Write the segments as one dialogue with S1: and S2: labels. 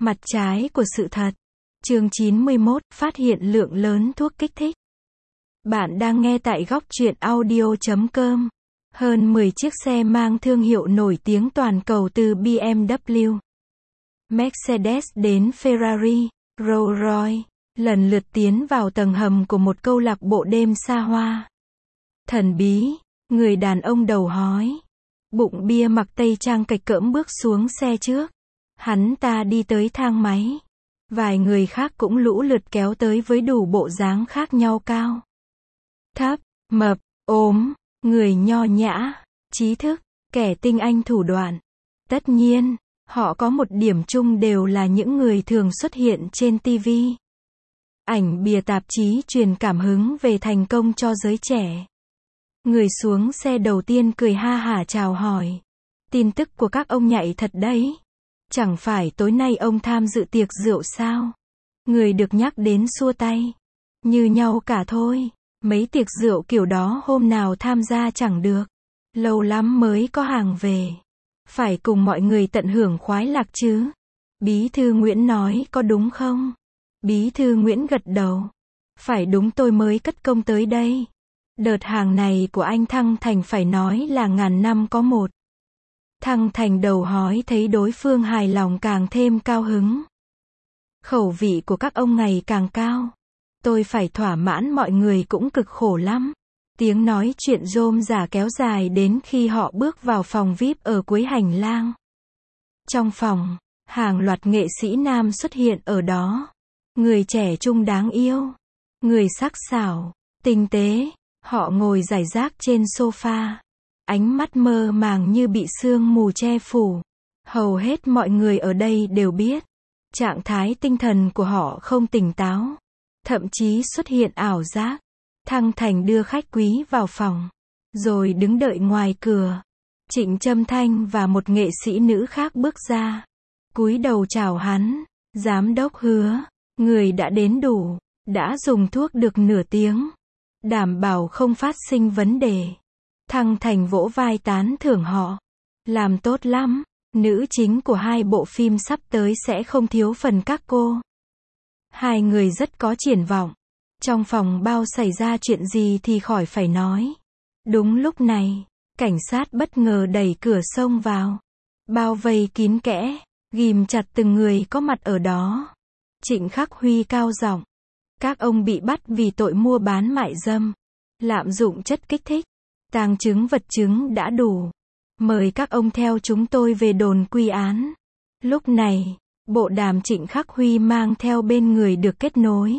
S1: Mặt trái của sự thật. Chương 91, phát hiện lượng lớn thuốc kích thích. Bạn đang nghe tại góc truyện audio.com. Hơn 10 chiếc xe mang thương hiệu nổi tiếng toàn cầu từ BMW, Mercedes đến Ferrari, Rolls-Royce, lần lượt tiến vào tầng hầm của một câu lạc bộ đêm xa hoa. Thần bí, người đàn ông đầu hói, bụng bia mặc tây trang cạch cỡm bước xuống xe trước. Hắn ta đi tới thang máy. Vài người khác cũng lũ lượt kéo tới với đủ bộ dáng khác nhau, cao, thấp, mập, ốm, người nho nhã, trí thức, kẻ tinh anh thủ đoạn. Tất nhiên, họ có một điểm chung, đều là những người thường xuất hiện trên TV. Ảnh bìa tạp chí truyền cảm hứng về thành công cho giới trẻ. Người xuống xe đầu tiên cười ha hả chào hỏi. Tin tức của các ông nhạy thật đấy. Chẳng phải tối nay ông tham dự tiệc rượu sao? Người được nhắc đến xua tay. Như nhau cả thôi. Mấy tiệc rượu kiểu đó hôm nào tham gia chẳng được. Lâu lắm mới có hàng về. Phải cùng mọi người tận hưởng khoái lạc chứ. Bí thư Nguyễn nói có đúng không? Bí thư Nguyễn gật đầu. Phải đúng, tôi mới cất công tới đây. Đợt hàng này của anh Thăng Thành phải nói là ngàn năm có một. Thăng Thành đầu hói thấy đối phương hài lòng càng thêm cao hứng. Khẩu vị của các ông ngày càng cao. Tôi phải thỏa mãn mọi người cũng cực khổ lắm. Tiếng nói chuyện rôm rả kéo dài đến khi họ bước vào phòng VIP ở cuối hành lang. Trong phòng, hàng loạt nghệ sĩ nam xuất hiện ở đó. Người trẻ trung đáng yêu, người sắc sảo, tinh tế. Họ ngồi rải rác trên sofa. Ánh mắt mơ màng như bị sương mù che phủ. Hầu hết mọi người ở đây đều biết, trạng thái tinh thần của họ không tỉnh táo. Thậm chí xuất hiện ảo giác. Thăng Thành đưa khách quý vào phòng, rồi đứng đợi ngoài cửa. Trịnh Trâm Thanh và một nghệ sĩ nữ khác bước ra, cúi đầu chào hắn. Giám đốc Hứa, người đã đến đủ, đã dùng thuốc được nửa tiếng, đảm bảo không phát sinh vấn đề. Thăng Thành vỗ vai tán thưởng họ. Làm tốt lắm, nữ chính của hai bộ phim sắp tới sẽ không thiếu phần các cô. Hai người rất có triển vọng. Trong phòng bao xảy ra chuyện gì thì khỏi phải nói. Đúng lúc này, cảnh sát bất ngờ đẩy cửa xông vào. Bao vây kín kẽ, ghìm chặt từng người có mặt ở đó. Trịnh Khắc Huy cao giọng. Các ông bị bắt vì tội mua bán mại dâm, lạm dụng chất kích thích, tàng chứng vật chứng đã đủ. Mời các ông theo chúng tôi về đồn quy án. Lúc này, bộ đàm Trịnh Khắc Huy mang theo bên người được kết nối.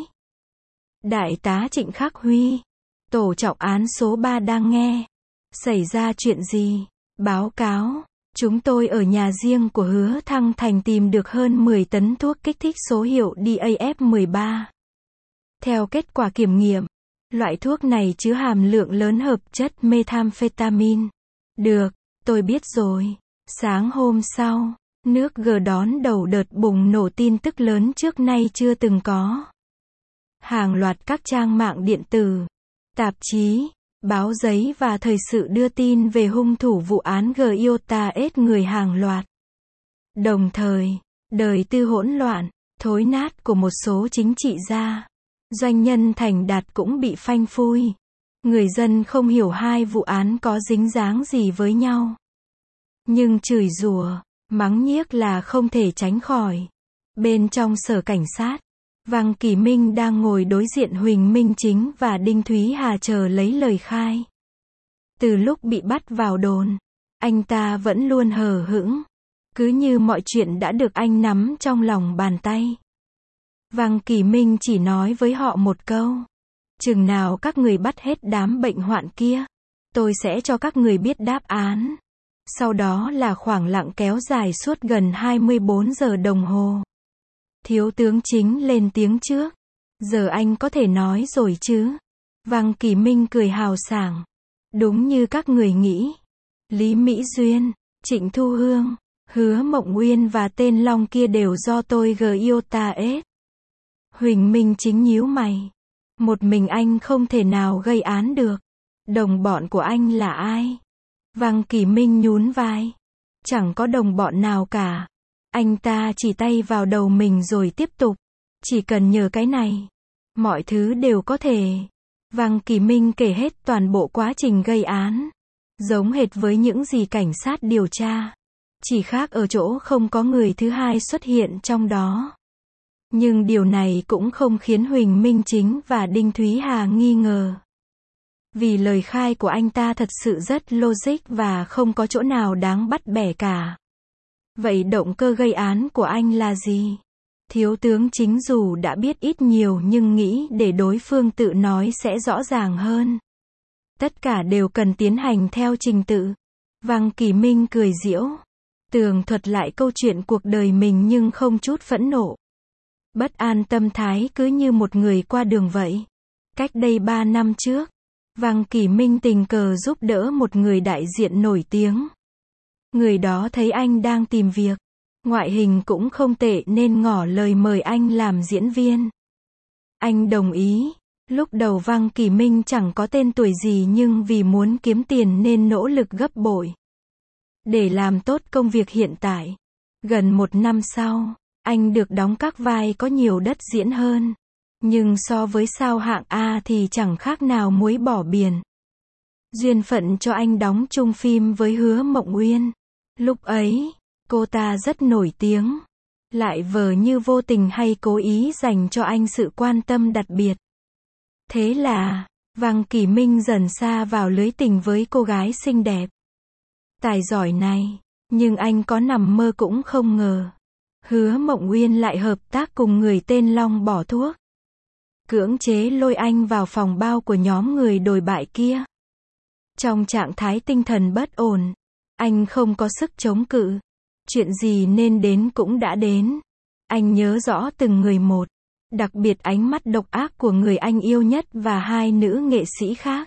S1: Đại tá Trịnh Khắc Huy, tổ trọng án số 3 đang nghe. Xảy ra chuyện gì? Báo cáo, chúng tôi ở nhà riêng của Hứa Thăng Thành tìm được hơn 10 tấn thuốc kích thích số hiệu DAF13. Theo kết quả kiểm nghiệm, loại thuốc này chứa hàm lượng lớn hợp chất methamphetamine. Được, tôi biết rồi. Sáng hôm sau, nước G đón đầu đợt bùng nổ tin tức lớn trước nay chưa từng có. Hàng loạt các trang mạng điện tử, tạp chí, báo giấy và thời sự đưa tin về hung thủ vụ án Giota ết người hàng loạt. Đồng thời, đời tư hỗn loạn, thối nát của một số chính trị gia, doanh nhân thành đạt cũng bị phanh phui. Người dân không hiểu hai vụ án có dính dáng gì với nhau. Nhưng chửi rủa, mắng nhiếc là không thể tránh khỏi. Bên trong sở cảnh sát, Văn Kỳ Minh đang ngồi đối diện Huỳnh Minh Chính và Đinh Thúy Hà chờ lấy lời khai. Từ lúc bị bắt vào đồn, anh ta vẫn luôn hờ hững, cứ như mọi chuyện đã được anh nắm trong lòng bàn tay. Văn Kỳ Minh chỉ nói với họ một câu. Chừng nào các người bắt hết đám bệnh hoạn kia, tôi sẽ cho các người biết đáp án. Sau đó là khoảng lặng kéo dài suốt gần 24 giờ đồng hồ. Thiếu tướng Chính lên tiếng trước. Giờ anh có thể nói rồi chứ? Văn Kỳ Minh cười hào sảng. Đúng như các người nghĩ. Lý Mỹ Duyên, Trịnh Thu Hương, Hứa Mộng Uyên và tên Long kia đều do tôi Giota ết. Huỳnh Minh Chính nhíu mày. Một mình anh không thể nào gây án được. Đồng bọn của anh là ai? Văn Kỳ Minh nhún vai. Chẳng có đồng bọn nào cả. Anh ta chỉ tay vào đầu mình rồi tiếp tục. Chỉ cần nhờ cái này, mọi thứ đều có thể. Vang Kỳ Minh kể hết toàn bộ quá trình gây án. Giống hệt với những gì cảnh sát điều tra. Chỉ khác ở chỗ không có người thứ hai xuất hiện trong đó. Nhưng điều này cũng không khiến Huỳnh Minh Chính và Đinh Thúy Hà nghi ngờ. Vì lời khai của anh ta thật sự rất logic và không có chỗ nào đáng bắt bẻ cả. Vậy động cơ gây án của anh là gì? Thiếu tướng Chính dù đã biết ít nhiều nhưng nghĩ để đối phương tự nói sẽ rõ ràng hơn. Tất cả đều cần tiến hành theo trình tự. Vang Kỳ Minh cười giễu. Tường thuật lại câu chuyện cuộc đời mình nhưng không chút phẫn nộ. Bất an tâm thái cứ như một người qua đường vậy. Cách đây 3 năm trước, Vang Kỳ Minh tình cờ giúp đỡ một người đại diện nổi tiếng. Người đó thấy anh đang tìm việc. Ngoại hình cũng không tệ nên ngỏ lời mời anh làm diễn viên. Anh đồng ý. Lúc đầu Vang Kỳ Minh chẳng có tên tuổi gì nhưng vì muốn kiếm tiền nên nỗ lực gấp bội. Để làm tốt công việc hiện tại. Gần 1 năm sau, anh được đóng các vai có nhiều đất diễn hơn. Nhưng so với sao hạng A thì chẳng khác nào muối bỏ biển. Duyên phận cho anh đóng chung phim với Hứa Mộng Uyên. Lúc ấy, cô ta rất nổi tiếng. Lại vờ như vô tình hay cố ý dành cho anh sự quan tâm đặc biệt. Thế là, Vang Kỳ Minh dần sa vào lưới tình với cô gái xinh đẹp. Tài giỏi này, nhưng anh có nằm mơ cũng không ngờ. Hứa Mộng Uyên lại hợp tác cùng người tên Long bỏ thuốc. Cưỡng chế lôi anh vào phòng bao của nhóm người đồi bại kia. Trong trạng thái tinh thần bất ổn, anh không có sức chống cự. Chuyện gì nên đến cũng đã đến. Anh nhớ rõ từng người một. Đặc biệt ánh mắt độc ác của người anh yêu nhất và 2 nữ nghệ sĩ khác.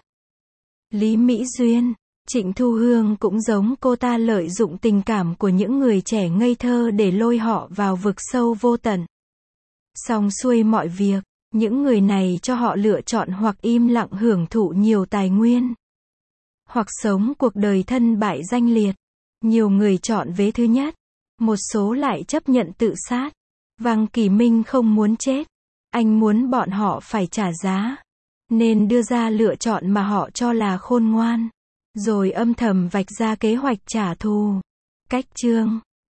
S1: Lý Mỹ Duyên, Trịnh Thu Hương cũng giống cô ta lợi dụng tình cảm của những người trẻ ngây thơ để lôi họ vào vực sâu vô tận. Xong xuôi mọi việc, những người này cho họ lựa chọn hoặc im lặng hưởng thụ nhiều tài nguyên, hoặc sống cuộc đời thân bại danh liệt. Nhiều người chọn vế thứ nhất, một số lại chấp nhận tự sát. Vang Kỳ Minh không muốn chết, anh muốn bọn họ phải trả giá, nên đưa ra lựa chọn mà họ cho là khôn ngoan, rồi âm thầm vạch ra kế hoạch trả thù. Cách chương